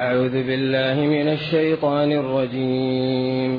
أعوذ بالله من الشيطان الرجيم.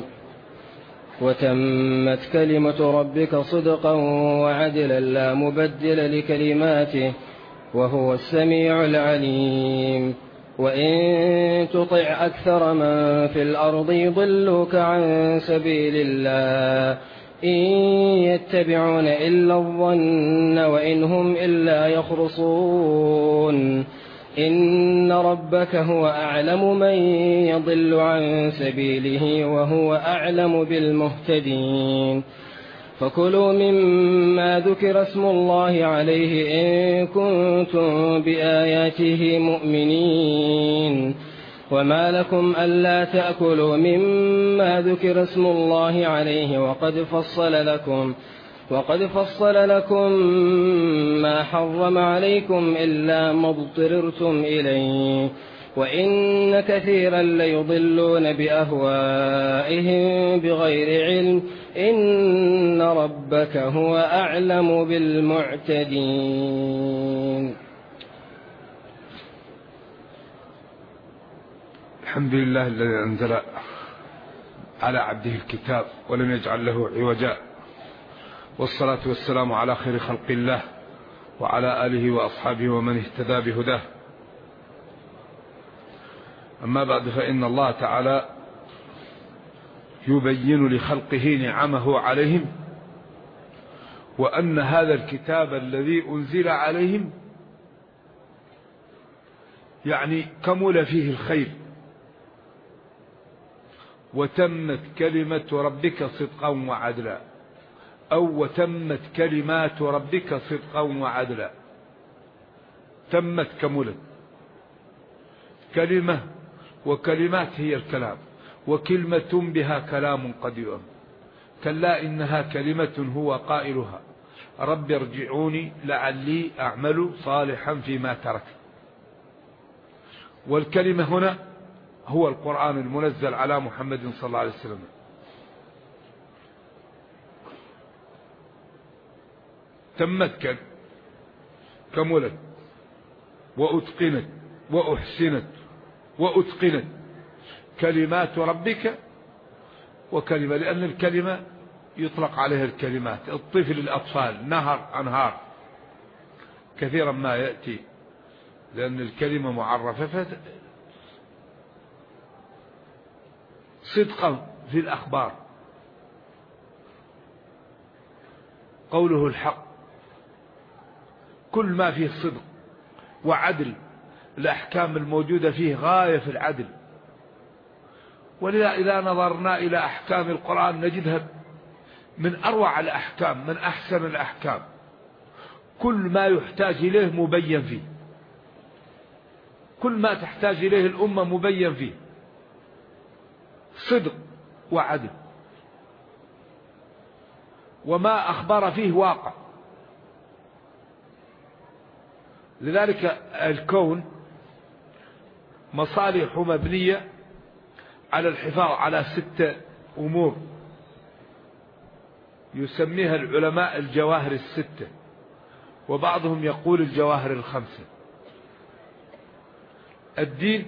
وتمت كلمة ربك صدقا وعدلا لا مبدل لكلماته وهو السميع العليم. وإن تطع أكثر من في الأرض يضلوك عن سبيل الله إن يتبعون إلا الظن وإن هم إلا يخرصون. إن ربك هو أعلم من يضل عن سبيله وهو أعلم بالمهتدين. فكلوا مما ذكر اسم الله عليه إن كنتم بآياته مؤمنين. وما لكم ألا تأكلوا مما ذكر اسم الله عليه وقد فصل لكم ما حرم عليكم إلا ما اضطررتم إليه. وإن كثيرا ليضلون بأهوائهم بغير علم إن ربك هو أعلم بالمعتدين. الحمد لله الذي أنزل على عبده الكتاب ولم يجعل له عوجا، والصلاة والسلام على خير خلق الله وعلى آله وأصحابه ومن اهتدى بهداه. أما بعد، فإن الله تعالى يبين لخلقه نعمه عليهم، وأن هذا الكتاب الذي أنزل عليهم يعني كمل فيه الخير، وتمت كلمة ربك صدقا وعدلا، أو وتمت كلمات ربك صدقا وعدلا. تمت كملت، كلمة وكلمات هي الكلام، وكلمة بها كلام قد يؤم. كلا إنها كلمة هو قائلها رب ارجعوني لعلي أعمل صالحا فيما ترك. والكلمة هنا هو القرآن المنزل على محمد صلى الله عليه وسلم. تمت كملت وأتقنت وأحسنت وأتقنت كلمات ربك. وكلمة لأن الكلمة يطلق عليها الكلمات. الطفل الأطفال نهر أنهار كثيرا ما يأتي، لأن الكلمة معرفة. صدقا في الأخبار، قوله الحق، كل ما فيه صدق وعدل. الأحكام الموجودة فيه غاية في العدل. ولذا إذا نظرنا إلى أحكام القرآن نجدها من أروع الأحكام، من أحسن الأحكام. كل ما يحتاج إليه مبين فيه، كل ما تحتاج إليه الأمة مبين فيه، صدق وعدل. وما أخبر فيه واقع. لذلك الكون مصالح مبنية على الحفاظ على 6 أمور يسميها العلماء الجواهر 6، وبعضهم يقول الجواهر 5: الدين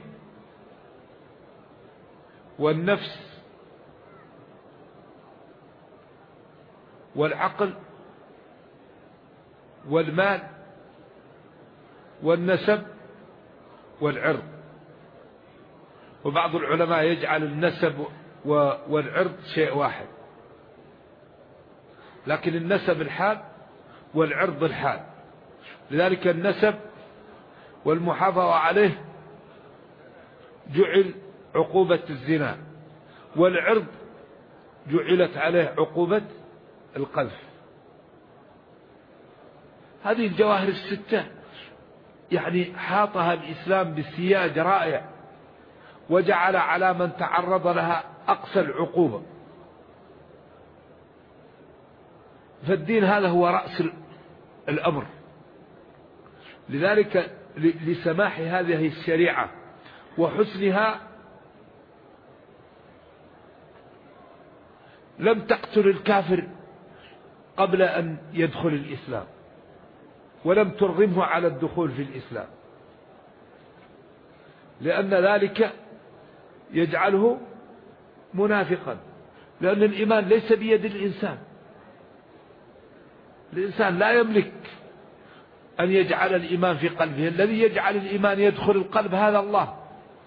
والنفس والعقل والمال والنسب والعرض. وبعض العلماء يجعل النسب والعرض شيء واحد، لكن النسب الحال والعرض الحال. لذلك النسب والمحافظة عليه جعل عقوبة الزنا، والعرض جعلت عليه عقوبة القذف. هذه الجواهر 6 يعني حاطها الإسلام بسياج رائع، وجعل على من تعرض لها أقصى العقوبة. فالدين هذا هو رأس الأمر. لذلك لسماح هذه الشريعة وحسنها لم تقتل الكافر قبل أن يدخل الإسلام، ولم ترغمه على الدخول في الإسلام، لأن ذلك يجعله منافقا، لأن الإيمان ليس بيد الإنسان. الإنسان لا يملك أن يجعل الإيمان في قلبه، الذي يجعل الإيمان يدخل القلب هذا الله.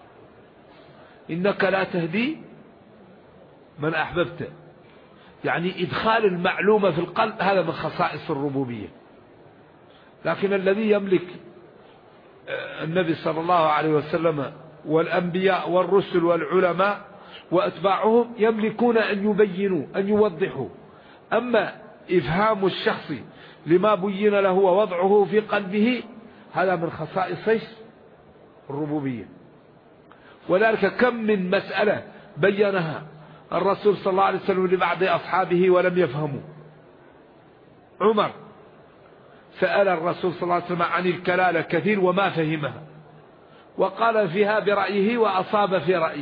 إنك لا تهدي من أحببت، يعني إدخال المعلومة في القلب هذا من خصائص الربوبية. لكن الذي يملك النبي صلى الله عليه وسلم والأنبياء والرسل والعلماء وأتباعهم يملكون أن يبينوا أن يوضحوا. أما إفهام الشخص لما بين له ووضعه في قلبه هذا من خصائص الربوبية. وذلك كم من مسألة بينها الرسول صلى الله عليه وسلم لبعض أصحابه ولم يفهموا. عمر سأل الرسول صلى الله عليه وسلم عن الكلالة كثير وما فهمها، وقال فيها برأيه وأصاب في رأيه.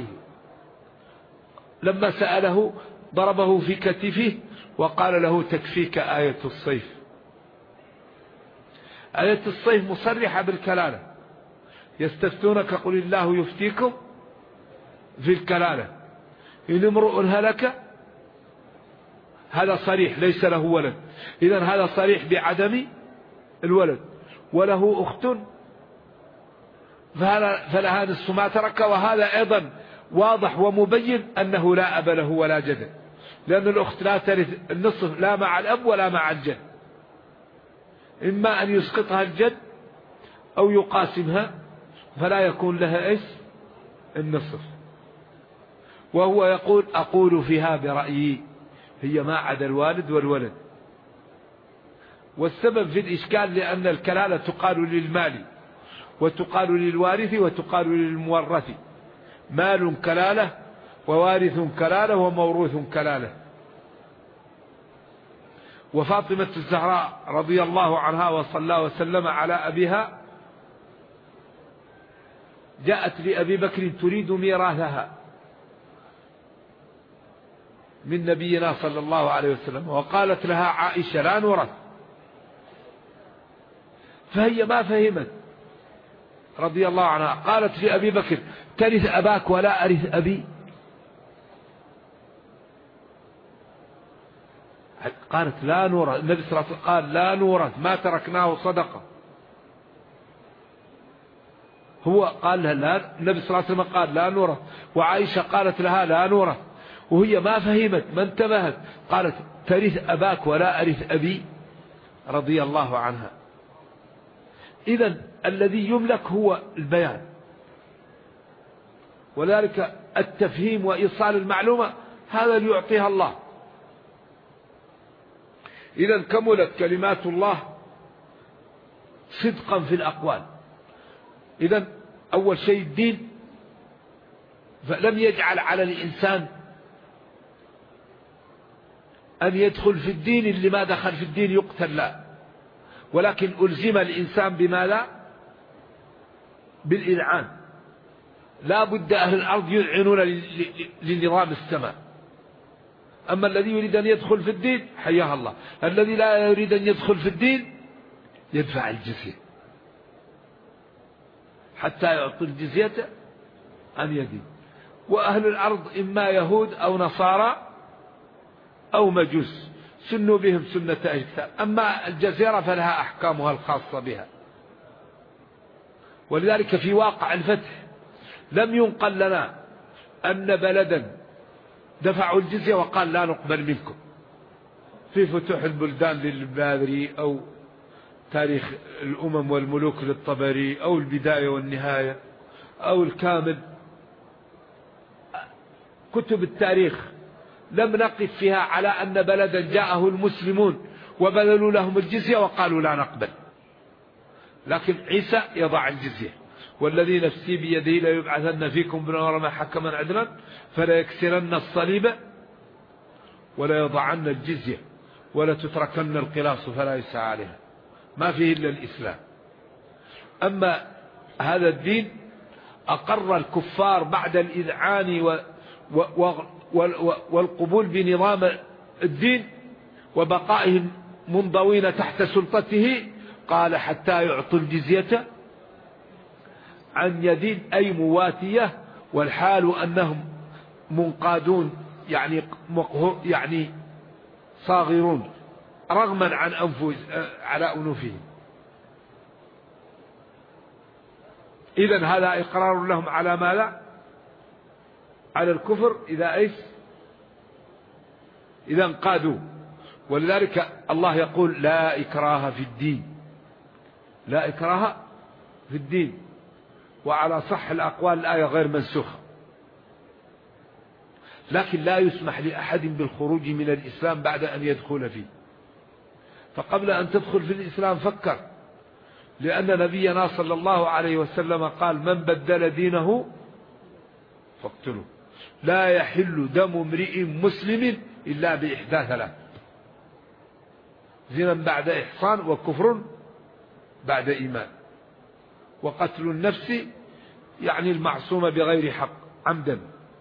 لما سأله ضربه في كتفه وقال له تكفيك آية الصيف. آية الصيف مصرحة بالكلالة. يستفتونك قل الله يفتيكم في الكلالة إن امرؤ هلك، هذا صريح ليس له ولد، إذن هذا صريح بعدم الولد، وله أخت فلها نصف ما ترك، وهذا أيضا واضح ومبين أنه لا أب له ولا جد، لأن الأخت لا ترث النصف لا مع الأب ولا مع الجد، إما أن يسقطها الجد أو يقاسمها فلا يكون لها إيش النصف. وهو يقول أقول فيها برأيي، هي ما عدا الوالد والولد. والسبب في الإشكال لأن الكلالة تقال للمال وتقال للوارث وتقال للمورث، مال كلالة ووارث كلالة وموروث كلالة. وفاطمة الزهراء رضي الله عنها وصلى وسلم على أبيها جاءت لأبي بكر تريد ميراثها من نبينا صلى الله عليه وسلم، وقالت لها عائشة لا نورث، فهي ما فهمت رضي الله عنها. قالت لأبي بكر ترث أباك ولا أرث أبي؟ قالت لا نورث. النبي صلى الله عليه وسلم قال لا نورث ما تركناه صدقة. هو قال لها لا، النبي صلى الله عليه وسلم قال لا نورث، وعائشة قالت لها لا نورث، وهي ما فهمت ما انتبهت، قالت ترث أباك ولا أرث أبي رضي الله عنها. إذن الذي يملك هو البيان، ولذلك التفهيم وإيصال المعلومة هذا اللي يعطيها الله. إذن كملت كلمات الله صدقا في الأقوال. إذن أول شيء الدين، فلم يجعل على الإنسان أن يدخل في الدين، اللي ما دخل في الدين يقتل، لا، ولكن ألزم الإنسان بماذا؟ بالإذعان. لا بد أهل الأرض يذعنون لنظام السماء. أما الذي يريد أن يدخل في الدين حياه الله، الذي لا يريد أن يدخل في الدين يدفع الجزية حتى يعطي الجزية عن يدين. وأهل الأرض إما يهود أو نصارى أو مجوس سنوا بهم سنة أجسام، أما الجزيرة فلها أحكامها الخاصة بها. ولذلك في واقع الفتح لم ينقل لنا أن بلدا دفعوا الجزية وقال لا نقبل منكم، في فتوح البلدان للباذري أو تاريخ الأمم والملوك للطبري أو البداية والنهاية أو الكامل، كتب التاريخ لم نقف فيها على أن بلدا جاءه المسلمون وبذلوا لهم الجزية وقالوا لا نقبل. لكن عيسى يضع الجزية، والذي نفسي بيده ليبعثن فيكم بنورما حكما عدلا فلا يكسرن الصليب ولا يضعن الجزية ولا تتركن القلاص فلا يسعى عليها، ما فيه إلا الإسلام. أما هذا الدين أقر الكفار بعد الإذعان والقبول بنظام الدين وبقائهم منضوين تحت سلطته، قال حتى يعطوا الجزية عن يد أي مواتية، والحال أنهم منقادون يعني صاغرون رغما عن على أنوفهم. إذن هذا إقرار لهم على ما لا على الكفر إذا انقادوا. ولذلك الله يقول لا إكراه في الدين، لا إكراه في الدين. وعلى صح الأقوال الآية غير منسوخة، لكن لا يسمح لأحد بالخروج من الإسلام بعد أن يدخل فيه. فقبل أن تدخل في الإسلام فكر، لأن نبينا صلى الله عليه وسلم قال من بدل دينه فاقتلوه. لا يحل دم امرئ مسلم إلا بإحدى ثلاث: زنا بعد إحصان، وكفر بعد إيمان، وقتل النفس يعني المعصومة بغير حق عمدا.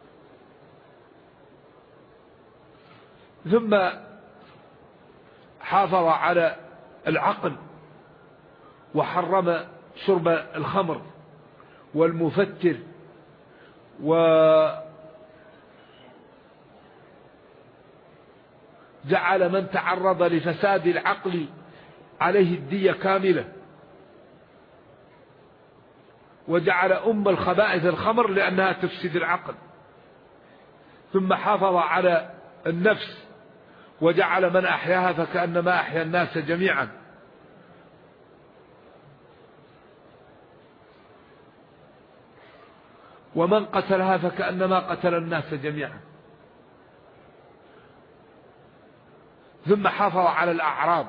ثم حافظ على العقل وحرم شرب الخمر والمفتر وجعل من تعرض لفساد العقل عليه الدية كاملة، وجعل الخبائث الخمر لأنها تفسد العقل. ثم حافظ على النفس وجعل من أحياها فكأنما أحيا الناس جميعا. ومن قتلها فكأنما قتل الناس جميعا. ثم حافظ على الأعراض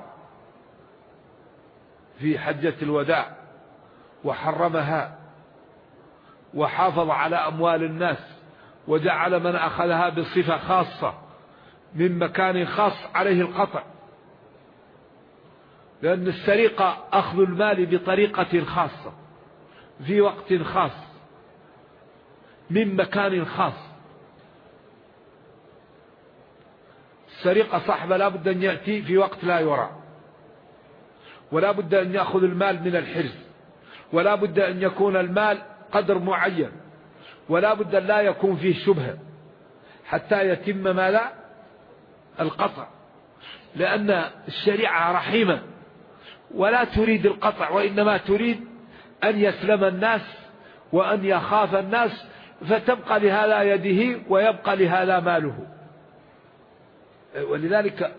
في حجة الوداع وحرمها، وحافظ على أموال الناس وجعل من أخذها بصفة خاصة من مكان خاص عليه القطع، لأن السرقة أخذ المال بطريقة خاصة في وقت خاص من مكان خاص. السرقة صاحب لا بد أن يأتي في وقت لا يرى، ولا بد أن يأخذ المال من الحرز، ولا بد أن يكون المال قدر معين، ولا بد أن لا يكون فيه شبهة حتى يتم ما لا القطع، لأن الشريعة رحيمة ولا تريد القطع، وإنما تريد أن يسلم الناس وأن يخاف الناس، فتبقى لهذا يده ويبقى لهذا ماله. ولذلك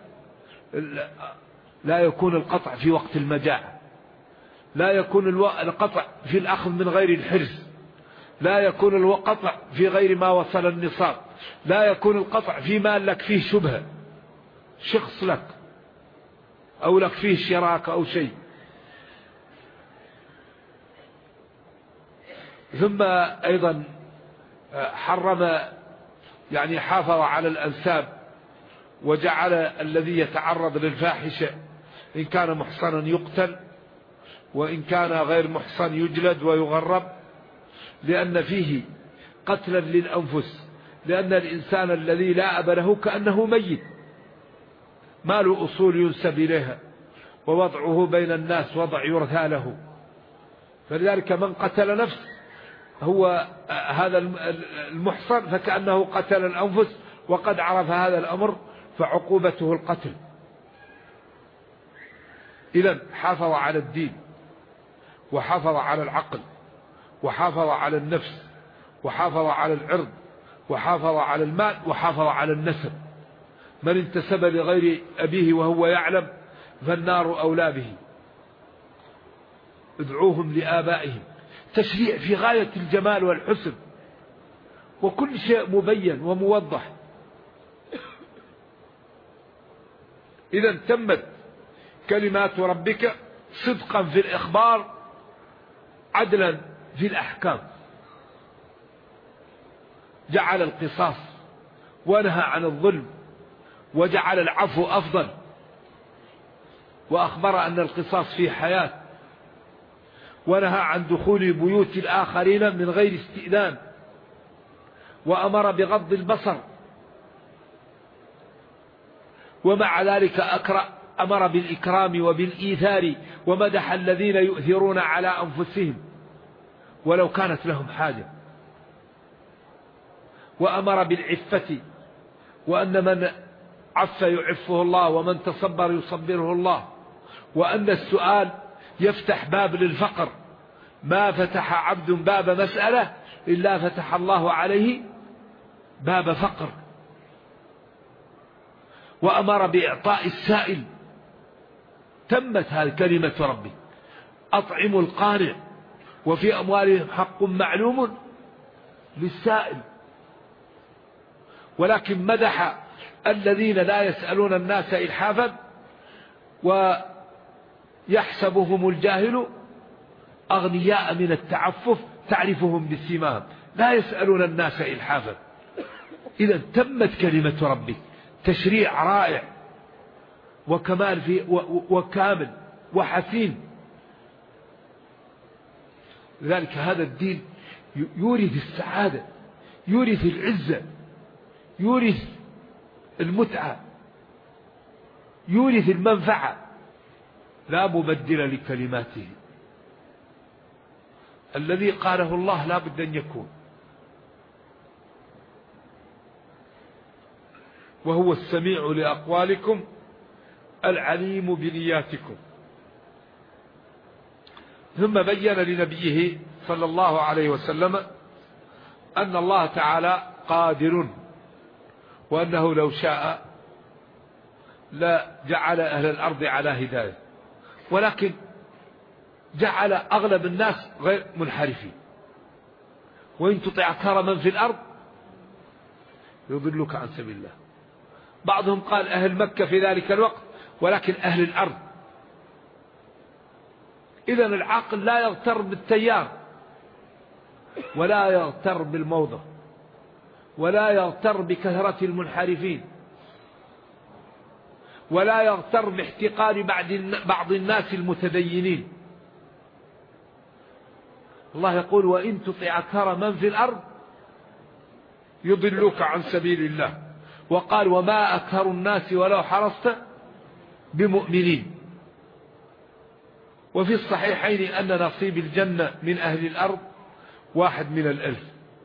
لا يكون القطع في وقت المجاعة، لا يكون القطع في الأخذ من غير الحرز، لا يكون القطع في غير ما وصل النصاب، لا يكون القطع في مال لك فيه شبهة، شخص لك أو لك فيه شراكة أو شيء. ثم أيضا حرم يعني حافظ على الأنساب، وجعل الذي يتعرض للفاحشة إن كان محصنا يقتل، وإن كان غير محصن يجلد ويغرب، لأن فيه قتلا للأنفس، لأن الإنسان الذي لا أب له كأنه ميت، ما له أصول ينسب إليها، ووضعه بين الناس وضع يرثى له. فلذلك من قتل نفس هو هذا المحصن فكأنه قتل الأنفس، وقد عرف هذا الأمر فعقوبته القتل. إذن حافظ على الدين، وحافظ على العقل، وحافظ على النفس، وحافظ على العرض، وحافظ على المال، وحافظ على النسب. من انتسب لغير أبيه وهو يعلم فالنار أولى به. ادعوهم لآبائهم، تشريع في غاية الجمال والحسن، وكل شيء مبين وموضح. إذا تمت كلمات ربك صدقا في الإخبار، عدلا في الأحكام. جعل القصاص ونهى عن الظلم، وجعل العفو أفضل، وأخبر أن القصاص فيه حياة، ونهى عن دخول بيوت الآخرين من غير استئذان، وأمر بغض البصر، ومع ذلك أمر بالإكرام وبالإيثار، ومدح الذين يؤثرون على أنفسهم، ولو كانت لهم حاجة، وأمر بالعفة، وأن من عف يعفه الله، ومن تصبر يصبره الله، وأن السؤال يفتح باب للفقر، ما فتح عبد باب مسألة إلا فتح الله عليه باب فقر. وأمر بإعطاء السائل، تمت هذه كلمة ربي: أطعموا القانع وفي أموالهم حق معلوم للسائل. ولكن مدح الذين لا يسألون الناس إلحافا، ويحسبهم الجاهل أغنياء من التعفف تعرفهم بسيماهم لا يسألون الناس إلحافا. إذا تمت كلمة ربي، تشريع رائع وكمال فيه وكامل وحسين. لذلك هذا الدين يورث السعادة، يورث العزة، يورث المتعة، يورث المنفعة، لا مبدل لكلماته. الذي قاله الله لا بد أن يكون، وهو السميع لأقوالكم العليم بنياتكم. ثم بين لنبيه صلى الله عليه وسلم أن الله تعالى قادر، وأنه لو شاء لجعل أهل الأرض على هداية، ولكن جعل أغلب الناس غير منحرفين. وإن تطع أكثر من في الأرض يضلك عن سبيل الله. بعضهم قال أهل مكة في ذلك الوقت، ولكن أهل الأرض. إذن العاقل لا يغتر بالتيار، ولا يغتر بالموضة، ولا يغتر بكثرة المنحرفين، ولا يغتر باحتقار بعض الناس المتدينين. الله يقول: وإن تطع أكثر من في الأرض يضلوك عن سبيل الله. وقال: وما أكثر الناس ولو حرصت بمؤمنين. وفي الصحيحين أن نصيب الجنة من أهل الأرض 1 من 1000،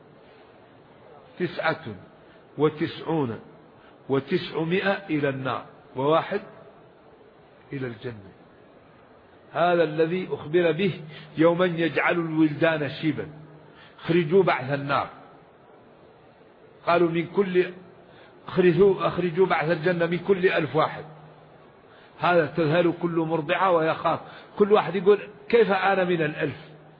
99 و900 إلى النار، و1 إلى الجنة. هذا الذي أخبر به يوما يجعل الولدان شيبا اخرجوا بعث النار. قالوا من كل أخرجوا بعث الجنة من كل 1000 واحد. هذا تذهل كل مرضعة ويخاف، كل واحد يقول كيف أنا من 1000.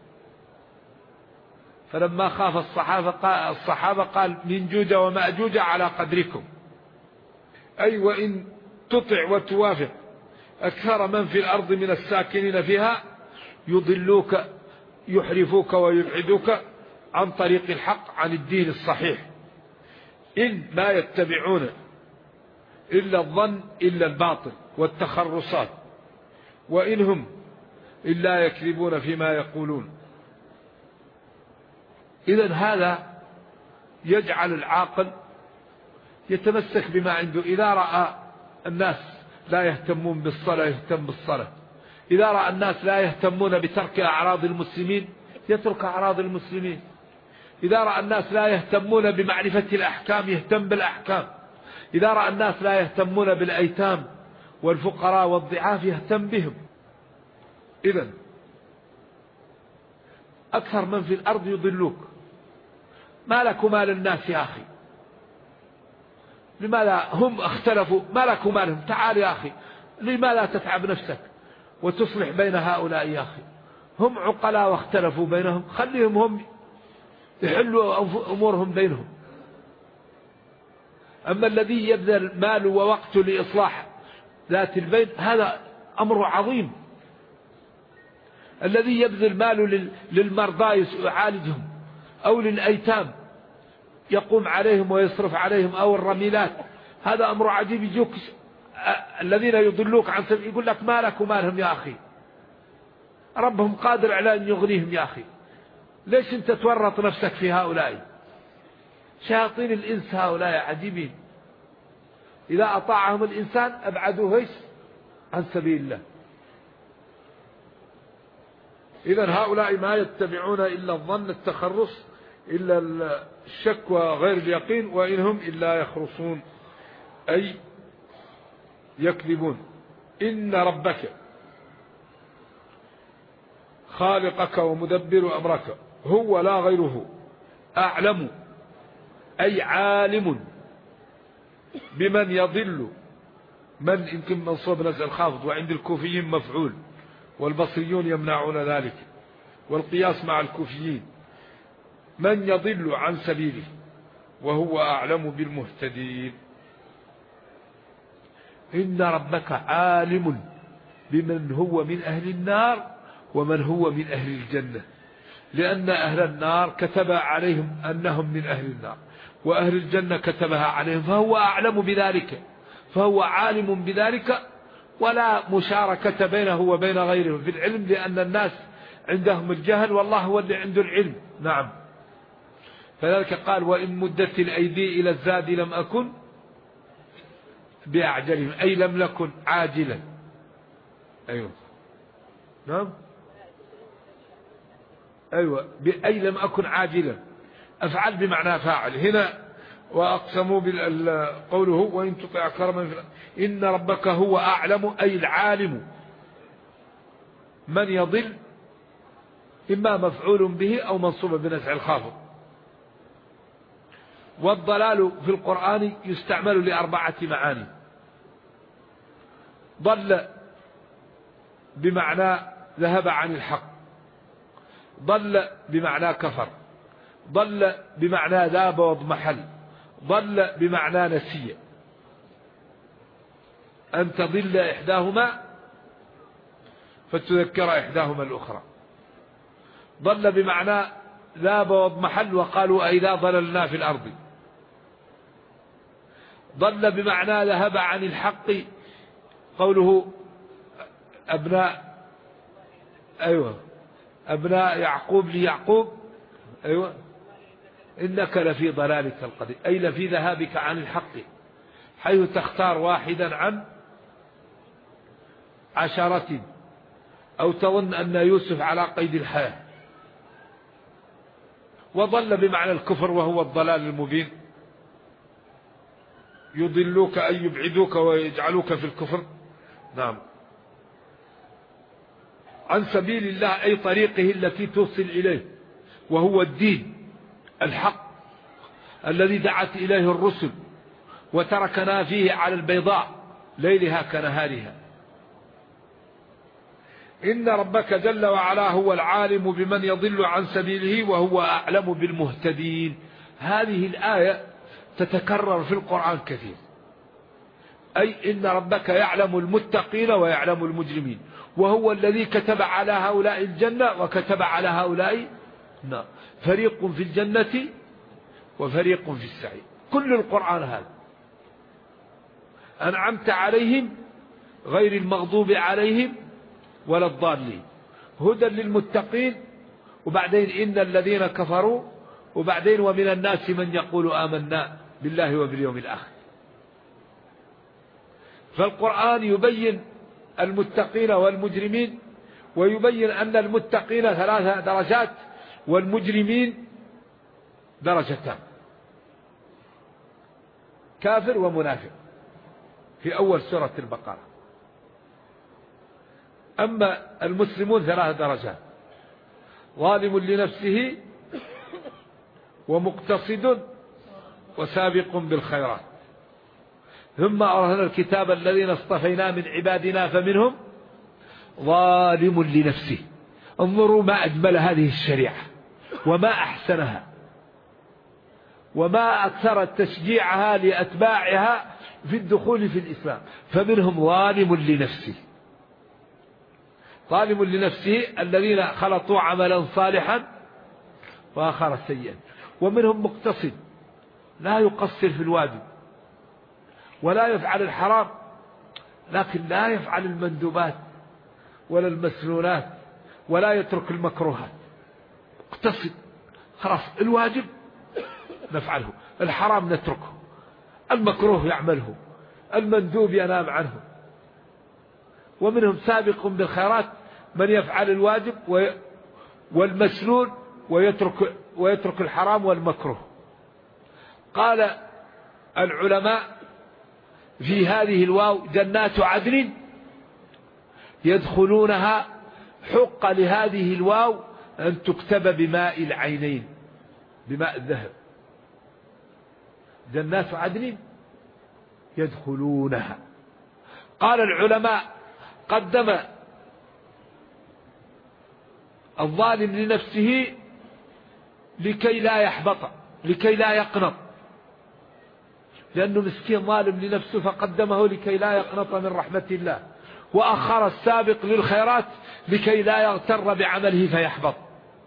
فلما خاف الصحابة قال: من جوج ومأجوج على قدركم، أي وإن تطع وتوافق أكثر من في الأرض من الساكنين فيها يضلوك، يحرفوك ويبعدوك عن طريق الحق، عن الدين الصحيح. إن لا يتبعون إلا الظن إلا الباطل والتخرصات، وإنهم إلا يكذبون فيما يقولون. إذن هذا يجعل العاقل يتمسك بما عنده. إذا رأى الناس لا يهتمون بالصلاة يهتم بالصلاة، إذا رأى الناس لا يهتمون بترك أعراض المسلمين يترك أعراض المسلمين، إذا رأى الناس لا يهتمون بمعرفة الأحكام يهتم بالأحكام، إذا رأى الناس لا يهتمون بالأيتام والفقراء والضعاف يهتم بهم. إذن أكثر من في الأرض يضلوك. ما لك مال الناس يا أخي؟ لماذا هم اختلفوا؟ ما لك مالهم؟ تعال يا أخي، لماذا تتعب نفسك وتصلح بين هؤلاء يا أخي؟ هم عقلاء واختلفوا بينهم، خليهم هم يحلوا أمورهم بينهم. أما الذي يبذل ماله ووقته لإصلاح ذات البين هذا أمر عظيم. الذي يبذل ماله للمرضى يعالجهم، أو للأيتام يقوم عليهم ويصرف عليهم، أو الرميلات، هذا أمر عجيب. يجوك الذين يضلوك عن سبيل يقول لك ما لك ومالهم يا أخي، ربهم قادر على أن يغنيهم يا أخي، ليش أنت تورط نفسك في هؤلاء؟ شياطين الإنس هؤلاء عجيبين، إذا أطاعهم الإنسان أبعدوه عن سبيل الله. إذن هؤلاء ما يتبعون إلا الظن التخرص، إلا الشك وغير اليقين، وإنهم إلا يخرصون أي يكذبون. إن ربك خالقك ومدبر أمرك هو لا غيره أعلم أي عالم بمن يضل. من يمكن منصوب نزع الخافض، وعند الكوفيين مفعول، والبصريون يمنعون ذلك، والقياس مع الكوفيين. من يضل عن سبيله وهو أعلم بالمهتدين. إن ربك عالم بمن هو من أهل النار ومن هو من أهل الجنة، لأن أهل النار كتب عليهم أنهم من أهل النار، وأهل الجنة كتبها عليهم، فهو أعلم بذلك، فهو عالم بذلك، ولا مشاركة بينه وبين غيره في العلم، لأن الناس عندهم الجهل والله هو اللي عنده العلم. نعم. فذلك قال وإن مدت الأيدي إلى الزاد لم أكن بأعجلهم، أي لم نكن عاجلا. أيوة نعم أيوة أي لم أكن عاجلا، أفعل بمعنى فاعل هنا. وأقسموا قوله وإن تطع كرما إن ربك هو أعلم أي العالم من يضل، إما مفعول به أو منصوب بنزع الخافض. والضلال في القرآن يستعمل لأربعة معاني. ضل بمعنى ذهب عن الحق، ضل بمعنى كفر، ضل بمعنى ذاب واضمحل، ضل بمعنى نسي. أن تضل إحداهما فتذكر إحداهما الأخرى. ضل بمعنى ذاب واضمحل، وقالوا أئذا ضللنا في الأرض. ضل بمعنى ذهب عن الحق، قوله أبناء أبناء يعقوب ليعقوب إنك لفي ضلالك القديم، أي لفي ذهابك عن الحق، حيث تختار واحدا عن عشرة، أو تظن أن يوسف على قيد الحياة. وضل بمعنى الكفر وهو الضلال المبين، يضلوك أي يبعدوك ويجعلوك في الكفر. نعم. عن سبيل الله أي طريقه التي توصل إليه، وهو الدين الحق الذي دعت إليه الرسل، وتركنا فيه على البيضاء ليلها كنهارها. إن ربك جل وعلا هو العالم بمن يضل عن سبيله وهو أعلم بالمهتدين. هذه الآية تتكرر في القرآن كثير، أي إن ربك يعلم المتقين ويعلم المجرمين، وهو الذي كتب على هؤلاء الجنة وكتب على هؤلاء النار، فريق في الجنة وفريق في السعير. كل القرآن هذا أنعمت عليهم غير المغضوب عليهم ولا الضالين، هدى للمتقين، وبعدين إن الذين كفروا، وبعدين ومن الناس من يقول آمنا بالله وباليوم الآخر. فالقرآن يبين المتقين والمجرمين، ويبين أن المتقين 3 درجات والمجرمين درجتان، كافر ومنافق في أول سورة البقرة. أما المسلمون 3 درجات، ظالم لنفسه ومقتصد وسابق بالخيرات. ثم أورثنا الكتاب الذين اصطفينا من عبادنا فمنهم ظالم لنفسه. انظروا ما أجمل هذه الشريعة وما أحسنها وما أكثر تشجيعها لأتباعها في الدخول في الإسلام. فمنهم ظالم لنفسه، ظالم لنفسه الذين خلطوا عملا صالحا وآخر سيئا. ومنهم مقتصد لا يقصر في الواجب ولا يفعل الحرام، لكن لا يفعل المندوبات ولا المسنونات ولا يترك المكروهات. مقتصد، خلاص الواجب نفعله، الحرام نتركه، المكروه يعمله، المندوب ينام عنه. ومنهم سابق بالخيرات، من يفعل الواجب والمسنون ويترك الحرام والمكروه. قال العلماء في هذه الواو جنات عدن يدخلونها، حق لهذه الواو أن تكتب بماء العينين، بماء الذهب. جنات عدن يدخلونها. قال العلماء قدم الظالم لنفسه لكي لا يحبط، لكي لا يقنط، لأنه مسكين ظالم لنفسه فقدمه لكي لا يقنط من رحمة الله، وأخر السابق للخيرات لكي لا يغتر بعمله فيحبط.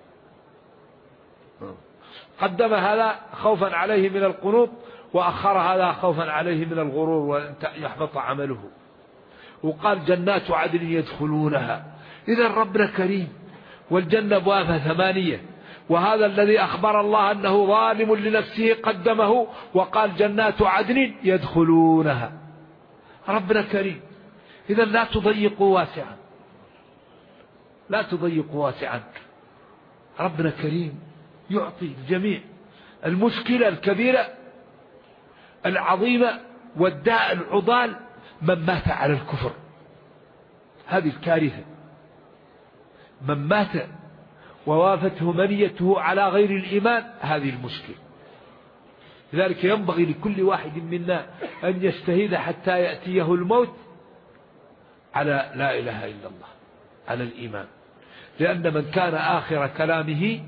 قدم هذا خوفا عليه من القنوط، وأخر هذا خوفا عليه من الغرور وأن يحبط عمله. وقال جنات عدن يدخلونها. إذا ربنا كريم، والجنة أبوابها 8، وهذا الذي أخبر الله أنه ظالم لنفسه قدمه وقال جنات عدن يدخلونها. ربنا كريم. إذا لا تضيقوا واسعا، لا تضيقوا واسعا. ربنا كريم يعطي الجميع. المشكلة الكبيرة العظيمة والداء العضال من مات على الكفر، هذه الكارثة. من مات ووافته منيته على غير الإيمان، هذه المشكلة. لذلك ينبغي لكل واحد منا أن يجتهد حتى يأتيه الموت على لا إله إلا الله، على الإيمان. لأن من كان آخر كلامه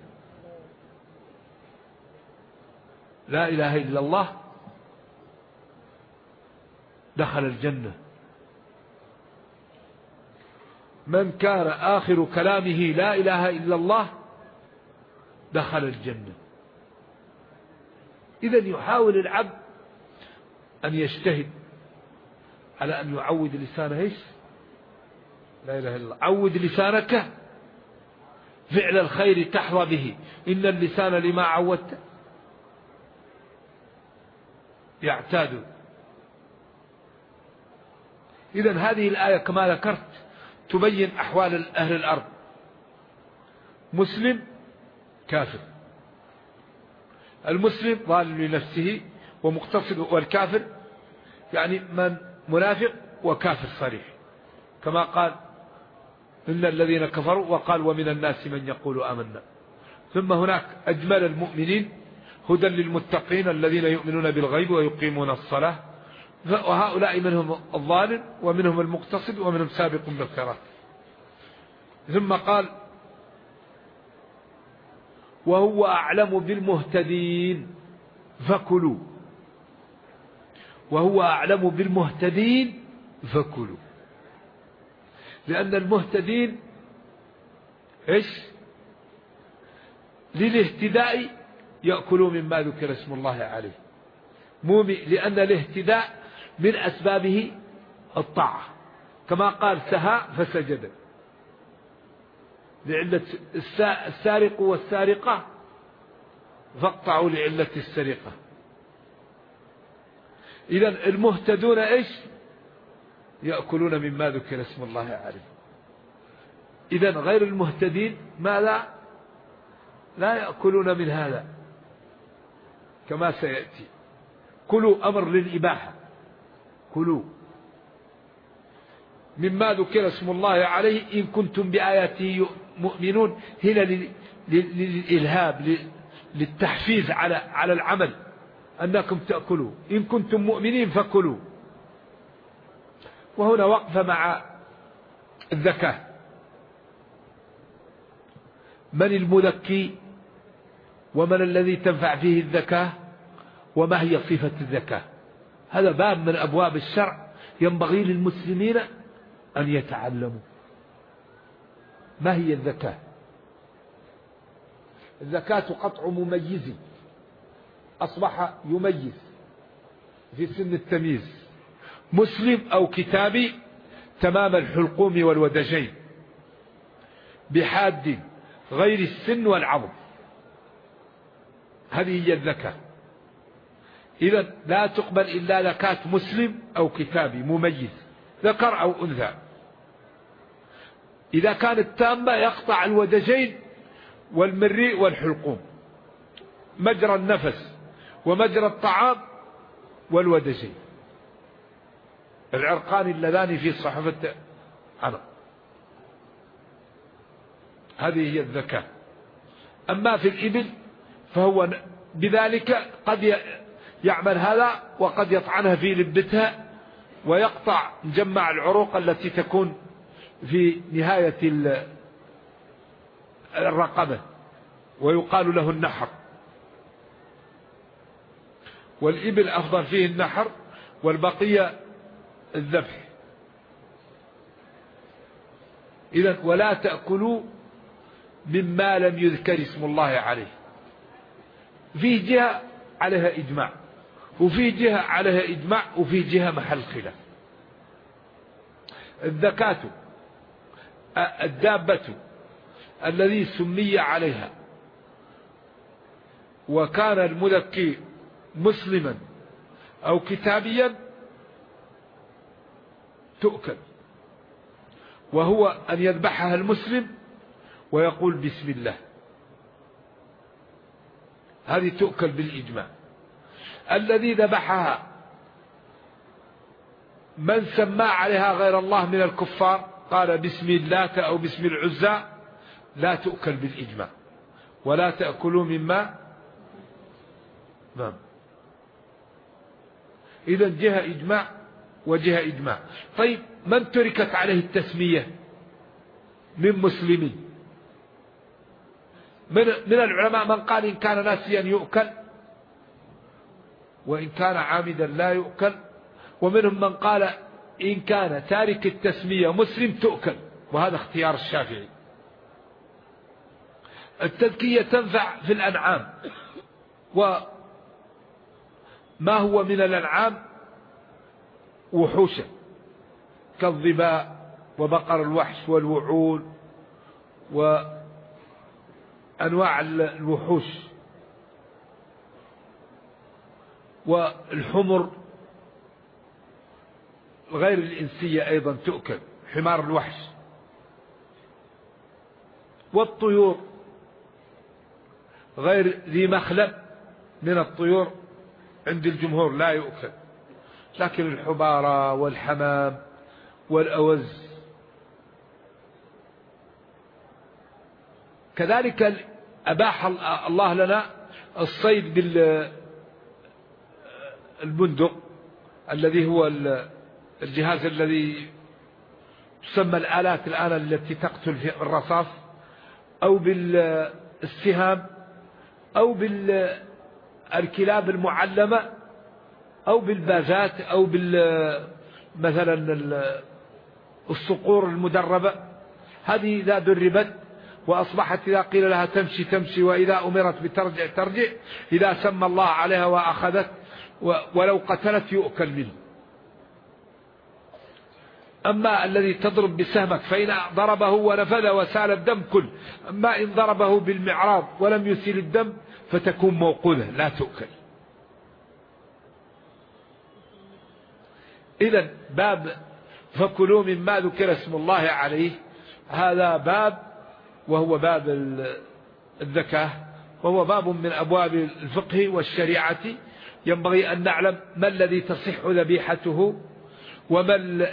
لا إله إلا الله دخل الجنة. من كان آخر كلامه لا إله إلا الله دخل الجنة. إذن يحاول العبد أن يجتهد على أن يعود لسانه إيش؟ لا إله إلا الله. عود لسانك فعل الخير تحظى به، إن اللسان لما عودت يعتاد. إذن هذه الآية كما ذكرت تبين أحوال أهل الأرض: مسلم كافر. المسلم ظالم لنفسه ومقتصد، والكافر يعني من منافق وكافر صريح، كما قال إن الذين كفروا، وقال ومن الناس من يقول آمنا. ثم هناك أجمل المؤمنين هدى للمتقين الذين يؤمنون بالغيب ويقيمون الصلاة، وهؤلاء منهم الظالم ومنهم المقتصد ومنهم سابق بالخيرات. ثم قال وهو أعلم بالمهتدين فكلوا. وهو أعلم بالمهتدين فكلوا، لأن المهتدين إيش؟ للاهتداء يأكلوا مما ذكر اسم الله عليه، لأن الاهتداء من أسبابه الطاعة، كما قال سهى فسجد، لعلة السارق والسارقة فاقطعوا لعلة السرقة. إذن المهتدون إيش؟ يأكلون مما ذكر اسم الله عليه. إذن غير المهتدين ماذا؟ لا يأكلون من هذا كما سيأتي. كلوا أمر للإباحة، كلوا مما ذكر اسم الله عليه إن كنتم بآياته مؤمنون. هنا للإلهاب، للتحفيز على العمل، أنكم تأكلوا إن كنتم مؤمنين فكلوا. وهنا وقف مع الزكاة. من المزكي ومن الذي تنفع فيه الزكاة وما هي صفة الزكاة؟ هذا باب من أبواب الشرع ينبغي للمسلمين أن يتعلموا. ما هي الزكاة؟ الزكاة قطع مميز أصبح يميز في سن التمييز، مسلم أو كتابي تمام الحلقوم والودجين بحاد غير السن والعظم. هذه هي الزكاة. إذن لا تقبل إلا زكاة مسلم أو كتابي مميز ذكر أو أنثى. إذا كانت تامة يقطع الودجين والمريء والحلقوم، مجرى النفس ومجرى الطعام والودجين، العرقان اللذان في صحفة عنق. هذه هي الذكاة. أما في الإبل فهو بذلك قد يعمل هذا وقد يطعنها في لبتها ويقطع مجمع العروق التي تكون في نهاية الرقبة ويقال له النحر. والإبل أفضل فيه النحر والبقية الذبح. إذن ولا تأكلوا مما لم يذكر اسم الله عليه. فيه جهة عليها إجماع، وفيه جهة عليها إجماع، وفيه جهة محل خلاف. الذكاة الدابة الذي سمي عليها وكان المذكي مسلما أو كتابيا تؤكل، وهو أن يذبحها المسلم ويقول بسم الله، هذه تؤكل بالإجماع. الذي ذبحها من سمى عليها غير الله من الكفار قال بسم اللات أو بسم العزى لا تؤكل بالإجماع. ولا تأكلوا مما نعم. إذن جهة إجماع وجهة إجماع. طيب من تركت عليه التسمية من مسلمين؟ من العلماء من قال إن كان ناسيا يؤكل، وإن كان عامدا لا يؤكل، ومنهم من قال إن كان تارك التسمية مسلم تؤكل، وهذا اختيار الشافعي. التذكية تنفع في الأنعام، وما هو من الأنعام وحوشا كالظباء وبقر الوحش والوعول وأنواع الوحوش والحمر غير الإنسية أيضا تؤكل، حمار الوحش. والطيور غير ذي مخلب من الطيور عند الجمهور لا يؤكل، لكن الحبارة والحمام والأوز. كذلك أباح الله لنا الصيد بالبندق الذي هو الجهاز الذي تسمى الآلات الآن التي تقتل في الرصاص، أو بالسهام، أو بالكلاب المعلمة، أو بالبازات، أو مثلا الصقور المدربة. هذه إذا دربت وأصبحت إذا قيل لها تمشي تمشي، وإذا أمرت بترجع ترجع، إذا سمى الله عليها وأخذت ولو قتلت يؤكل منه. أما الذي تضرب بسهمك فإن ضربه ونفذ وسال الدم كل، أما إن ضربه بالمعراض ولم يسيل الدم فتكون موقوذة لا تؤكل. إذن باب فكلوا مما ذكر اسم الله عليه، هذا باب وهو باب الذكاة، وهو باب من أبواب الفقه والشريعة. ينبغي أن نعلم ما الذي تصح ذبيحته، وما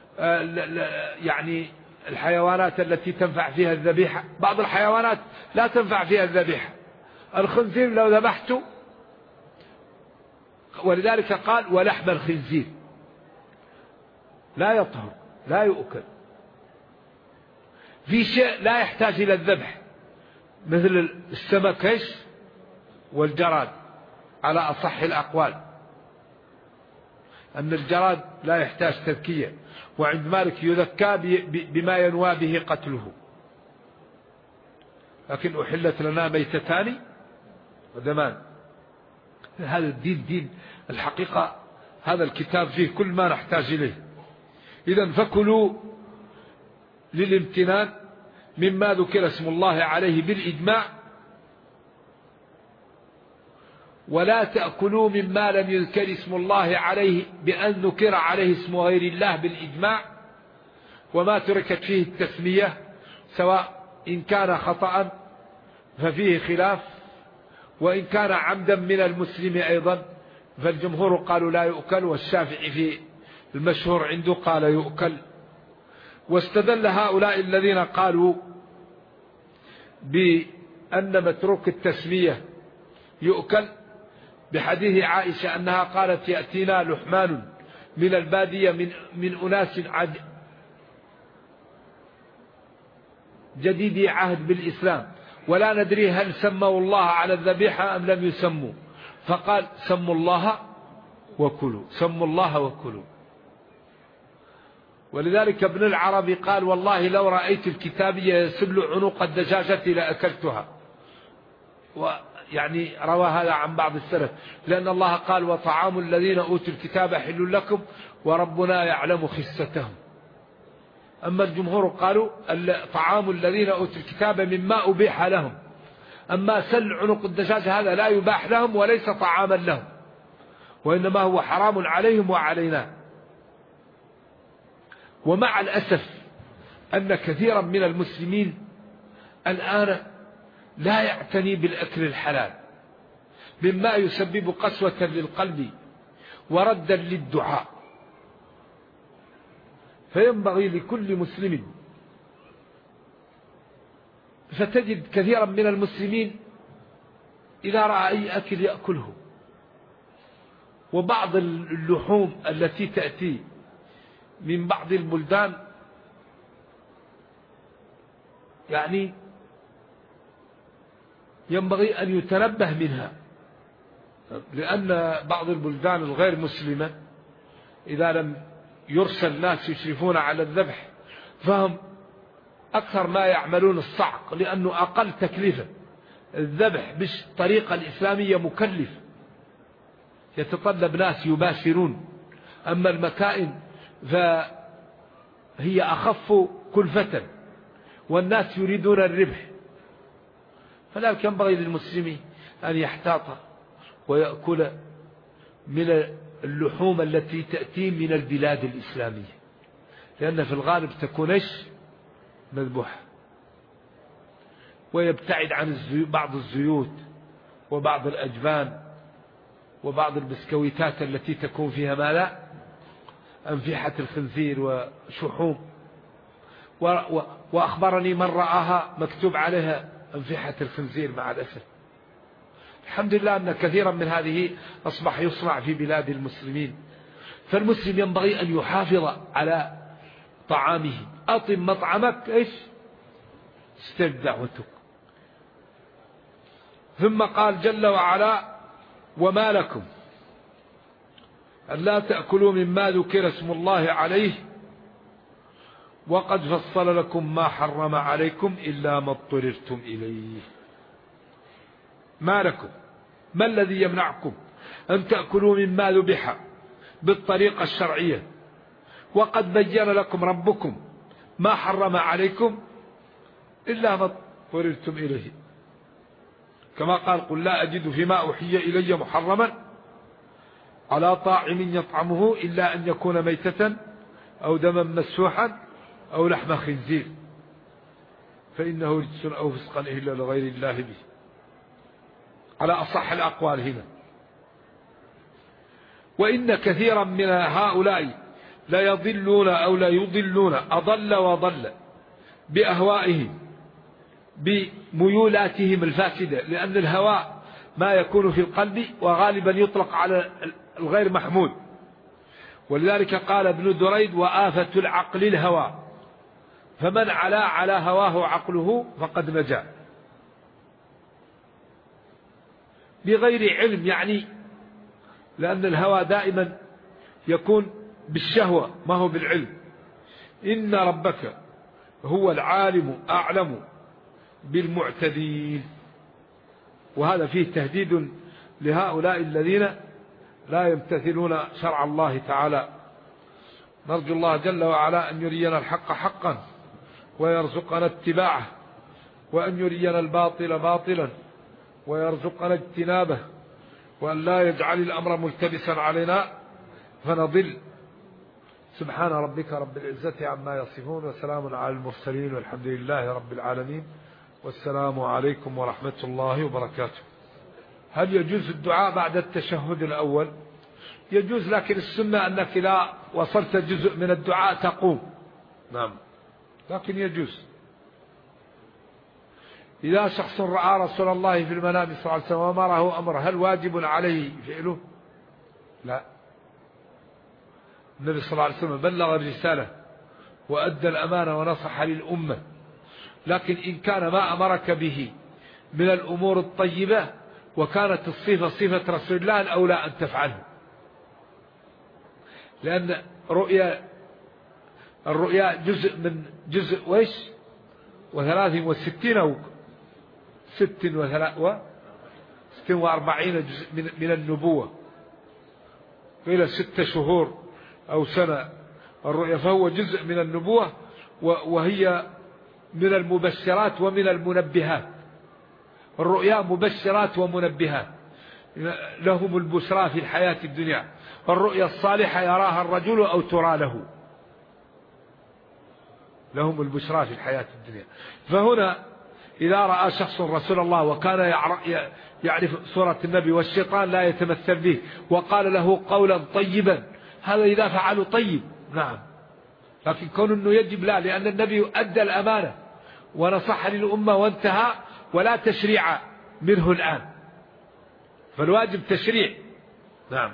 يعني الحيوانات التي تنفع فيها الذبيحة. بعض الحيوانات لا تنفع فيها الذبيحة، الخنزير لو ذبحته، ولذلك قال ولحم الخنزير لا يطهر لا يؤكل. في شيء لا يحتاج إلى الذبح مثل السمك والجراد على أصح الأقوال، أن الجراد لا يحتاج تذكية، وعند مالك يذكى بما ينوى به قتله. لكن أحلت لنا ميتتان ودمان. هذا الدين دين الحقيقة، هذا الكتاب فيه كل ما نحتاج إليه. إذن فكلوا للامتنان مما ذكر اسم الله عليه بالإجماع، ولا تأكلوا مما لم يذكر اسم الله عليه بأن ذكر عليه اسم غير الله بالإجماع، وما تركت فيه التسمية سواء إن كان خطأ ففيه خلاف، وإن كان عمدا من المسلم أيضا فالجمهور قالوا لا يؤكل، والشافعي في المشهور عنده قال يؤكل. واستدل هؤلاء الذين قالوا بأن متروك التسمية يؤكل بحديث عائشة أنها قالت يأتينا لحمان من البادية من أناس جديدي عهد بالإسلام ولا ندري هل سموا الله على الذبيحة أم لم يسموا، فقال سموا الله وكلوا، سموا الله وكلوا. ولذلك ابن العربي قال والله لو رأيت الكتابية يسل عنق الدجاجة لأكلتها، ويعني روى هذا عن بعض السلف، لأن الله قال وطعام الذين أوتوا الكتاب حل لكم وربنا يعلم خستهم. أما الجمهور قالوا طعام الذين أوتوا الكتاب مما أبيح لهم، أما سل عنق الدجاج هذا لا يباح لهم وليس طعاما لهم، وإنما هو حرام عليهم وعلينا. ومع الأسف أن كثيرا من المسلمين الآن لا يعتني بالأكل الحلال، مما يسبب قسوة للقلب وردا للدعاء. فينبغي لكل مسلم، فتجد كثيرا من المسلمين إذا رأى أي أكل يأكله. وبعض اللحوم التي تأتي من بعض البلدان يعني ينبغي أن يتنبه منها، لأن بعض البلدان الغير مسلمة إذا لم يرسل ناس يشرفون على الذبح فهم أكثر ما يعملون الصعق، لأنه أقل تكلفة. الذبح بالطريقة الإسلامية مكلف، يتطلب ناس يباشرون، أما المكائن فهي أخف كلفة والناس يريدون الربح. فلذلك ينبغي للمسلم أن يحتاط ويأكل من اللحوم التي تأتي من البلاد الإسلامية، لأن في الغالب تكون مذبوحة، ويبتعد عن بعض الزيوت وبعض الأجبان وبعض البسكويتات التي تكون فيها ما لا أنفحة الخنزير وشحوم. وأخبرني من رآها مكتوب عليها أنفحة الخنزير مع الأسف. الحمد لله أن كثيرا من هذه أصبح يصنع في بلاد المسلمين. فالمسلم ينبغي أن يحافظ على طعامه. أطم مطعمك استجب دعوتك. ثم قال جل وعلا وما لكم ألا تأكلوا مما ذكر اسم الله عليه وقد فصل لكم ما حرم عليكم إلا ما اضطررتم إليه. ما لكم، ما الذي يمنعكم أن تأكلوا مما ذبح بالطريقة الشرعية وقد بين لكم ربكم ما حرم عليكم إلا ما اضطررتم إليه، كما قال قل لا أجد فيما أوحي إلي محرما على طاعم يطعمه إلا أن يكون ميتة أو دما مسفوحا أو لحم خنزير فإنه رجس أو فسقا إلا لغير الله به، على أصح الأقوال هنا. وإن كثيرا من هؤلاء لا يضلون أو لا يضلون أضل وضل بأهوائهم بميولاتهم الفاسدة، لأن الهواء ما يكون في القلب وغالبا يطلق على الغير محمود. ولذلك قال ابن دريد وآفة العقل الهوى، فمن علا على هواه عقله فقد نجا. بغير علم يعني، لأن الهوى دائما يكون بالشهوة ما هو بالعلم. إن ربك هو العالم أعلم بالمعتدين. وهذا فيه تهديد لهؤلاء الذين لا يمتثلون شرع الله تعالى. نرجو الله جل وعلا أن يرينا الحق حقا ويرزقنا اتباعه، وأن يرينا الباطل باطلا ويرزقنا اجتنابه، وأن لا يجعل الأمر ملتبسا علينا فنضل. سبحان ربك رب العزة عما يصفون وسلام على المرسلين والحمد لله رب العالمين. والسلام عليكم ورحمة الله وبركاته. هل يجوز الدعاء بعد التشهد الأول؟ يجوز، لكن السنة أنك إذا وصلت جزء من الدعاء تقوم. نعم، لكن يجوز. إذا شخص رأى رسول الله في المنام صلى الله عليه وسلم وأمره أمر، هل واجب عليه فعله؟ لا. النبي صلى الله عليه وسلم بلغ الرسالة وأدى الأمانة ونصح للأمة، لكن إن كان ما أمرك به من الأمور الطيبة وكانت الصفة صفة رسول الله الأولى أن تفعله، لأن الرؤيا جزء من جزء وإيش 63 أو 46 جزء من النبوة، إلى 6 شهور أو سنة الرؤيا، فهو جزء من النبوة، وهي من المبشرات ومن المنبهات. الرؤيا مبشرات ومنبهات، لهم البشرى في الحياة الدنيا، والرؤيا الصالحة يراها الرجل أو ترى له، لهم البشرى في الحياة الدنيا. فهنا إذا رأى شخص رسول الله وكان يعرف صورة النبي والشيطان لا يتمثل به وقال له قولا طيبا، هذا إذا فعله طيب، نعم. لكن كون أنه يجب لا، لأن النبي أدى الأمانة ونصح للأمة وانتهى، ولا تشريع منه الآن، فالواجب تشريع. نعم.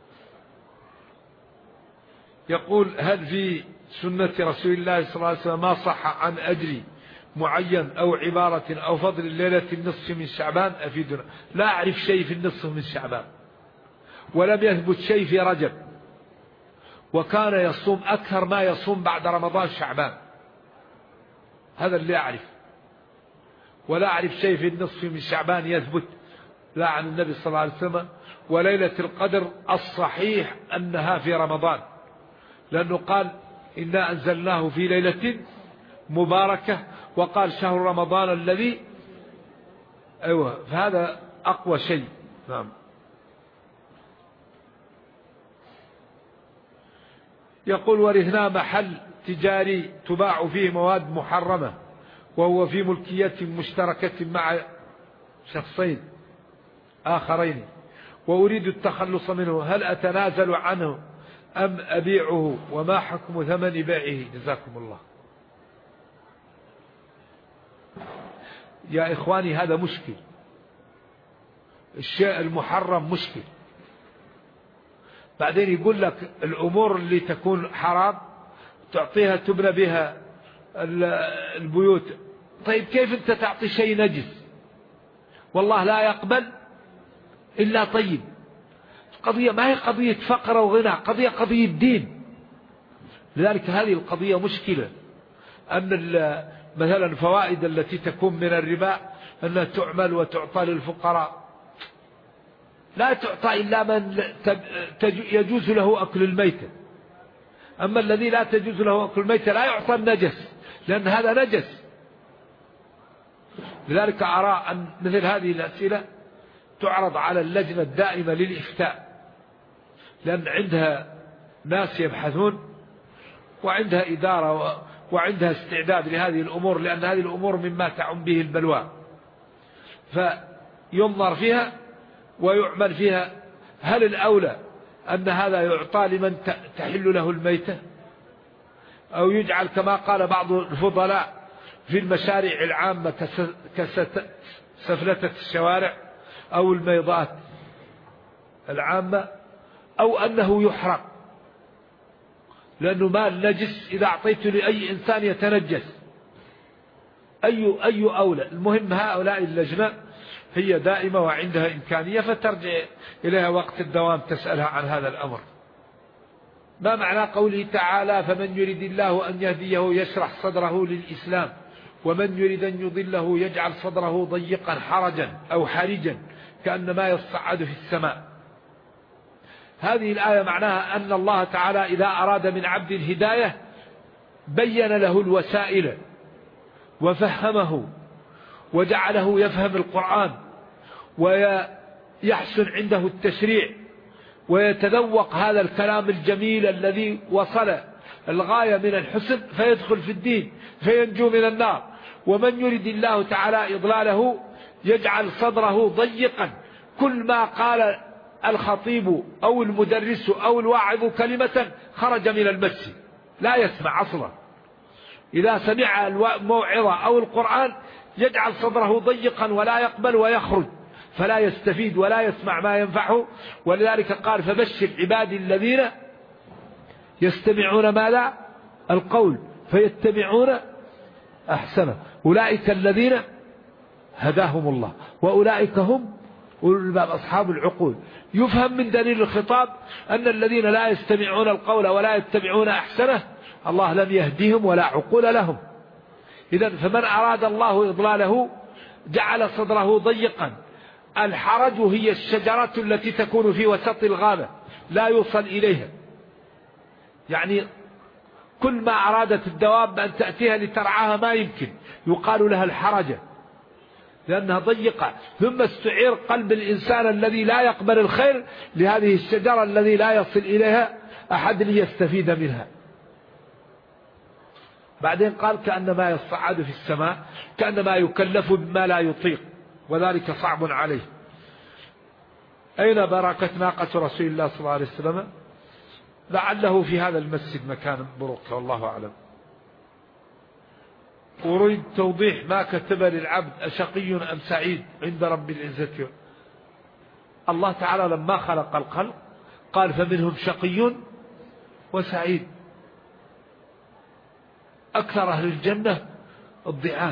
يقول: هل في سنة رسول الله صلى الله عليه وسلم ما صح عن أجر معين أو عبارة أو فضل الليلة النصف من شعبان؟ أفيدنا. لا أعرف شيء في النصف من شعبان، ولم يثبت شيء في رجب، وكان يصوم أكثر ما يصوم بعد رمضان شعبان، هذا اللي أعرف. ولا أعرف شيء في النصف من شعبان يثبت لا عن النبي صلى الله عليه وسلم. وليلة القدر الصحيح أنها في رمضان، لأنه قال: إنا أنزلناه في ليلة مباركة، وقال: شهر رمضان الذي، أيوة، فهذا أقوى شيء. نعم. يقول: ورثنا محل تجاري تباع فيه مواد محرمة، وهو في ملكية مشتركة مع شخصين آخرين، وأريد التخلص منه، هل أتنازل عنه أم أبيعه؟ وما حكم ثمن بيعه؟ جزاكم الله. يا إخواني، هذا مشكل، الشيء المحرم مشكل. بعدين يقول لك الأمور اللي تكون حرام تعطيها تبنى بها البيوت. طيب كيف أنت تعطي شيء نجس؟ والله لا يقبل إلا طيب. قضية ما هي قضية فقر وغنى، قضية دين. لذلك هذه القضية مشكلة، أن مثلا الفوائد التي تكون من الربا أنها تعمل وتعطى للفقراء، لا تعطى إلا من يجوز له أكل الميتة. أما الذي لا تجوز له أكل الميتة لا يعطى النجس، لأن هذا نجس. لذلك أرى أن مثل هذه الأسئلة تعرض على اللجنة الدائمة للإفتاء، لأن عندها ناس يبحثون، وعندها إدارة، وعندها استعداد لهذه الأمور، لأن هذه الأمور مما تعم به البلوى، فينظر فيها ويعمل فيها. هل الأولى أن هذا يعطى لمن تحل له الميتة، أو يجعل كما قال بعض الفضلاء في المشاريع العامة كسفلتة الشوارع أو الميضات العامة، أو أنه يحرق، لأنه مال نجس إذا أعطيته لأي إنسان يتنجس. أي أولى؟ المهم هؤلاء اللجنة هي دائمة وعندها إمكانية، فترجع إليها وقت الدوام تسألها عن هذا الأمر. ما معنى قوله تعالى: فمن يريد الله أن يهديه يشرح صدره للإسلام، ومن يريد أن يضله يجعل صدره ضيقا حرجا أو حرجا كأنما يصعد في السماء؟ هذه الآية معناها أن الله تعالى إذا أراد من عبد الهداية بين له الوسائل وفهمه وجعله يفهم القرآن ويحسن عنده التشريع ويتذوق هذا الكلام الجميل الذي وصل الغاية من الحسن، فيدخل في الدين فينجو من النار. ومن يرد الله تعالى إضلاله يجعل صدره ضيقا، كل ما قال الخطيب أو المدرس أو الواعظ كلمة خرج من المسجد لا يسمع أصلا. إذا سمع الموعظة أو القرآن يجعل صدره ضيقا ولا يقبل ويخرج، فلا يستفيد ولا يسمع ما ينفعه. ولذلك قال فبشر عبادي الذين يستمعون ماذا؟ القول فيتبعون أحسنه، أولئك الذين هداهم الله وأولئك هم أولو الألباب أصحاب العقول. يفهم من دليل الخطاب أن الذين لا يستمعون القول ولا يتبعون أحسنه الله لم يهديهم ولا عقول لهم. إذن فمن أراد الله إضلاله جعل صدره ضيقا. الحرج هي الشجرة التي تكون في وسط الغابة لا يوصل إليها، يعني كل ما أرادت الدواب أن تأتيها لترعاها ما يمكن، يقال لها الحرجة لأنها ضيقة. ثم استعير قلب الإنسان الذي لا يقبل الخير لهذه الشجرة الذي لا يصل إليها أحد ليستفيد منها. بعدين قال كأنما يصعد في السماء، كأنما يكلف بما لا يطيق وذلك صعب عليه. أين بركة ناقة رسول الله صلى الله عليه وسلم؟ لعله في هذا المسجد مكان بركة والله أعلم. أريد توضيح ما كتب للعبد أشقي أم سعيد عند رب العزة. الله تعالى لما خلق الخلق قال فمنهم شقي وسعيد. أكثر أهل الجنة الضعاف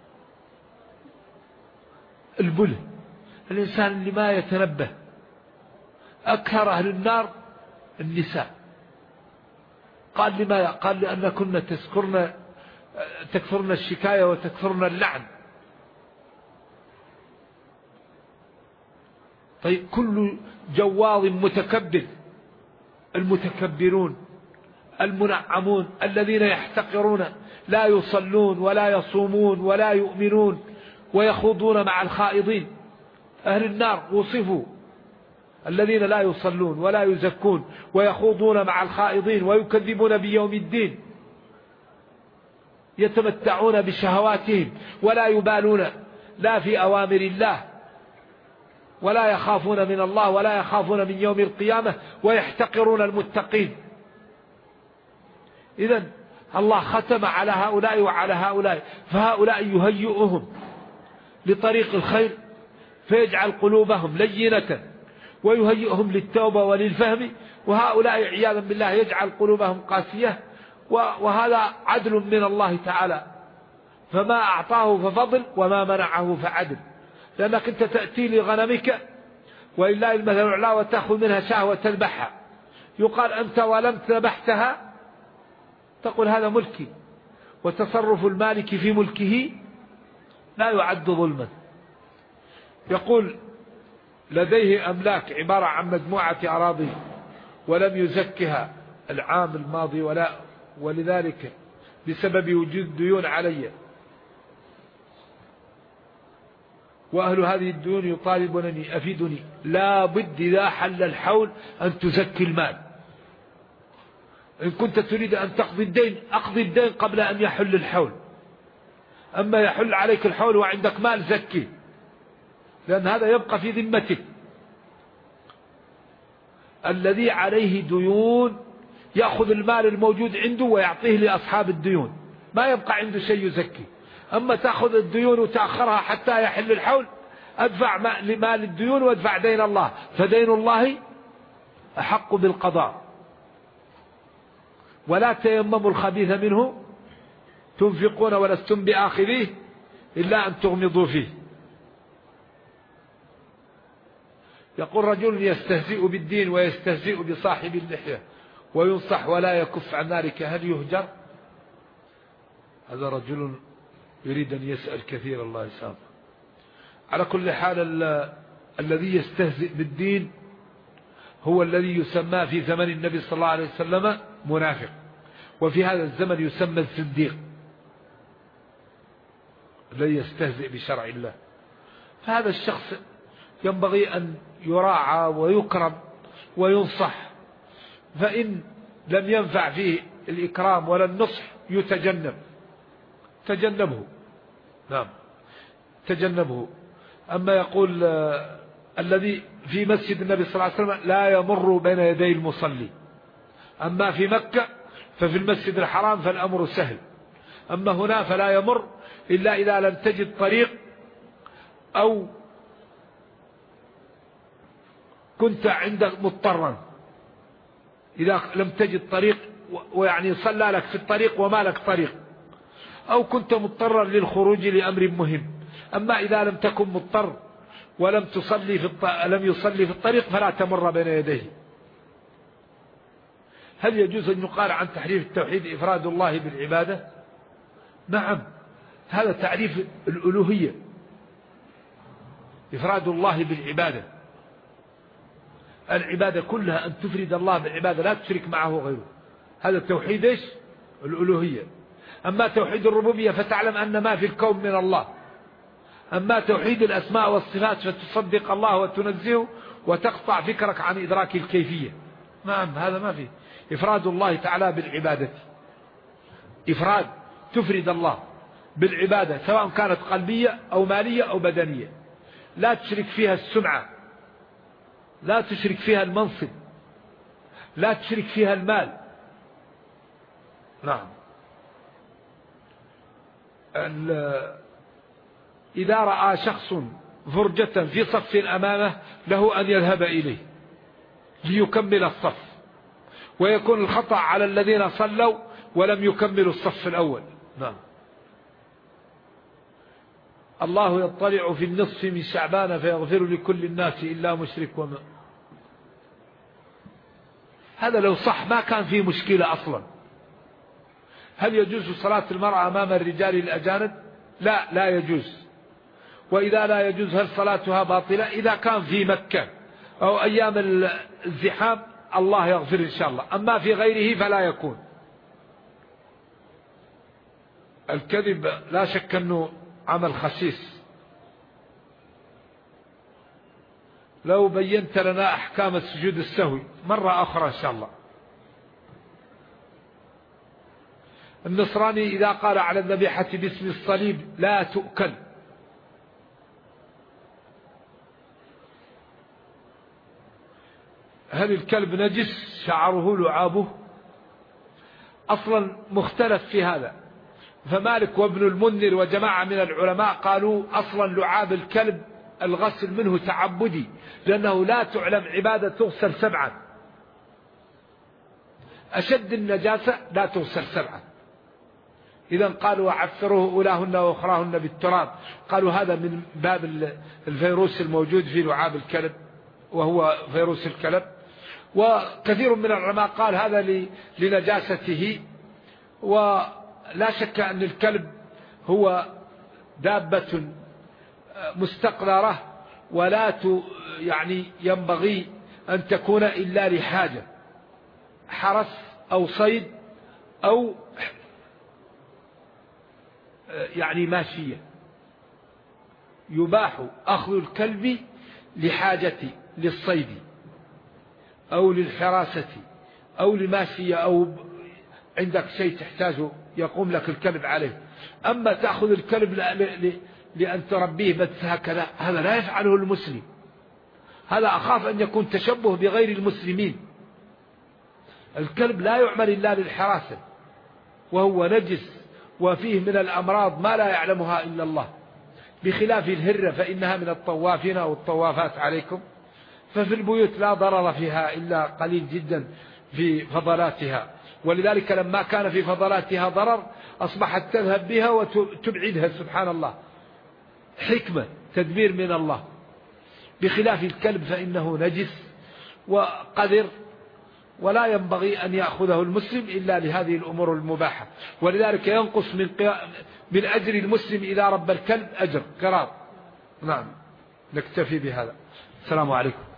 البله، الإنسان اللي ما يتنبه. أكثر أهل النار النساء. قال لما؟ قال لأن كنا تكثرن الشكاية وتكثرن اللعن. طيب كل جواظ متكبر، المتكبرون المنعمون الذين يحتقرون لا يصلون ولا يصومون ولا يؤمنون ويخوضون مع الخائضين. أهل النار وصفوا الذين لا يصلون ولا يزكون ويخوضون مع الخائضين ويكذبون بيوم الدين، يتمتعون بشهواتهم ولا يبالون لا في أوامر الله ولا يخافون من الله ولا يخافون من يوم القيامة ويحتقرون المتقين. إذن الله ختم على هؤلاء وعلى هؤلاء، فهؤلاء يهيئهم لطريق الخير فيجعل قلوبهم لينة ويهيئهم للتوبة وللفهم، وهؤلاء عياذا بالله يجعل قلوبهم قاسية. وهذا عدل من الله تعالى، فما أعطاه ففضل وما منعه فعدل. لأنك أنت تأتي لغنمك وإلا المثل الأعلى وتأخذ منها شهوة تذبحها، يقال أنت ولم ذبحتها تقول هذا ملكي، وتصرف المالك في ملكه لا يعد ظلما. يقول لديه أملاك عبارة عن مجموعة أراضي ولم يزكها العام الماضي ولذلك بسبب وجود ديون علي، وأهل هذه الديون يطالبونني أفيدني. لا بد إذا حل الحول أن تزكي المال. إن كنت تريد أن تقضي الدين أقضي الدين قبل أن يحل الحول. أما يحل عليك الحول وعندك مال زكي، لأن هذا يبقى في ذمتك. الذي عليه ديون يأخذ المال الموجود عنده ويعطيه لأصحاب الديون، ما يبقى عنده شيء يزكي. أما تأخذ الديون وتأخرها حتى يحل الحول، أدفع لمال الديون وادفع دين الله، فدين الله أحق بالقضاء. ولا تيمموا الخبيث منه تنفقون ولستم بآخذيه إلا أن تغمضوا فيه. يقول رجل يستهزئ بالدين ويستهزئ بصاحب اللحية وينصح ولا يكف عن ذلك، هل يهجر؟ هذا رجل يريد أن يسأل كثير، الله يسامحه. على كل حال الذي يستهزئ بالدين هو الذي يسمى في زمن النبي صلى الله عليه وسلم منافق، وفي هذا الزمن يسمى الزنديق الذي يستهزئ بشرع الله. فهذا الشخص ينبغي أن يراعى ويكرم وينصح، فإن لم ينفع فيه الإكرام ولا النصح تجنبه. نعم تجنبه. أما يقول الذي في مسجد النبي صلى الله عليه وسلم لا يمر بين يدي المصلي. أما في مكة ففي المسجد الحرام فالأمر سهل. أما هنا فلا يمر إلا إذا لم تجد طريق أو كنت عندك مضطرا. إذا لم تجد طريق ويعني صلى لك في الطريق وما لك طريق، أو كنت مضطرا للخروج لأمر مهم. أما إذا لم تكن مضطر ولم لم يصلي في الطريق فلا تمر بين يديه. هل يجوز أن يقال عن تحريف التوحيد إفراد الله بالعبادة؟ نعم، هذا تعريف الألوهية، إفراد الله بالعبادة. العبادة كلها أن تفرد الله بالعبادة لا تشرك معه غيره، هذا التوحيد إيش؟ الألوهية. أما توحيد الربوبية فتعلم أن ما في الكون من الله. أما توحيد الأسماء والصفات فتصدق الله وتنزهه وتقطع فكرك عن إدراك الكيفية. نعم، هذا ما فيه. إفراد الله تعالى بالعبادة، إفراد تفرد الله بالعبادة سواء كانت قلبية أو مالية أو بدنية، لا تشرك فيها السمعة، لا تشرك فيها المنصب، لا تشرك فيها المال. نعم. إذا رأى شخص فرجة في صف أمامه له أن يذهب إليه ليكمل الصف، ويكون الخطأ على الذين صلوا ولم يكملوا الصف الأول. نعم. الله يطلع في النصف من شعبان فيغفر لكل الناس إلا مشرك وما. هذا لو صح ما كان فيه مشكلة أصلا. هل يجوز صلاة المرأة أمام الرجال الأجانب؟ لا، لا يجوز. وإذا لا يجوز هل صلاتها باطلة؟ إذا كان في مكة أو أيام الزحام الله يغفر إن شاء الله، أما في غيره فلا يكون. الكذب لا شك أنه عمل خسيس. لو بينت لنا أحكام السجود السهوي مرة أخرى إن شاء الله. النصراني إذا قال على الذبيحة باسم الصليب لا تؤكل، هل الكلب نجس شعره لعابه؟ أصلا مختلف في هذا، فمالك وابن المنذر وجماعة من العلماء قالوا أصلا لعاب الكلب الغسل منه تعبدي، لأنه لا تعلم عبادة تغسل 7، أشد النجاسة لا تغسل 7. إذا قالوا وعفروه أولاهن وأخراهن بالتراب، قالوا هذا من باب الفيروس الموجود في لعاب الكلب وهو فيروس الكلب. وكثير من العلماء قال هذا لنجاسته. ولا شك أن الكلب هو دابة مستقذرة ولا يعني ينبغي أن تكون إلا لحاجة، حرس أو صيد أو يعني ماشية. يباح أخذ الكلب لحاجة للصيد أو للحراسة أو لماشية أو عندك شيء تحتاجه يقوم لك الكلب عليه. أما تأخذ الكلب لأن تربيه بس هكذا، هذا لا يفعله المسلم. هذا أخاف أن يكون تشبه بغير المسلمين. الكلب لا يعمل إلا للحراسة، وهو نجس وفيه من الأمراض ما لا يعلمها إلا الله، بخلاف الهرة فإنها من الطوافين أو الطوافات عليكم، ففي البيوت لا ضرر فيها إلا قليل جدا في فضلاتها. ولذلك لما كان في فضلاتها ضرر أصبحت تذهب بها وتبعدها، سبحان الله، حكمة تدبير من الله. بخلاف الكلب فإنه نجس وقذر، ولا ينبغي أن يأخذه المسلم إلا لهذه الأمور المباحة. ولذلك ينقص من أجر المسلم إذا رب الكلب أجر قرار. نعم، نكتفي بهذا. السلام عليكم.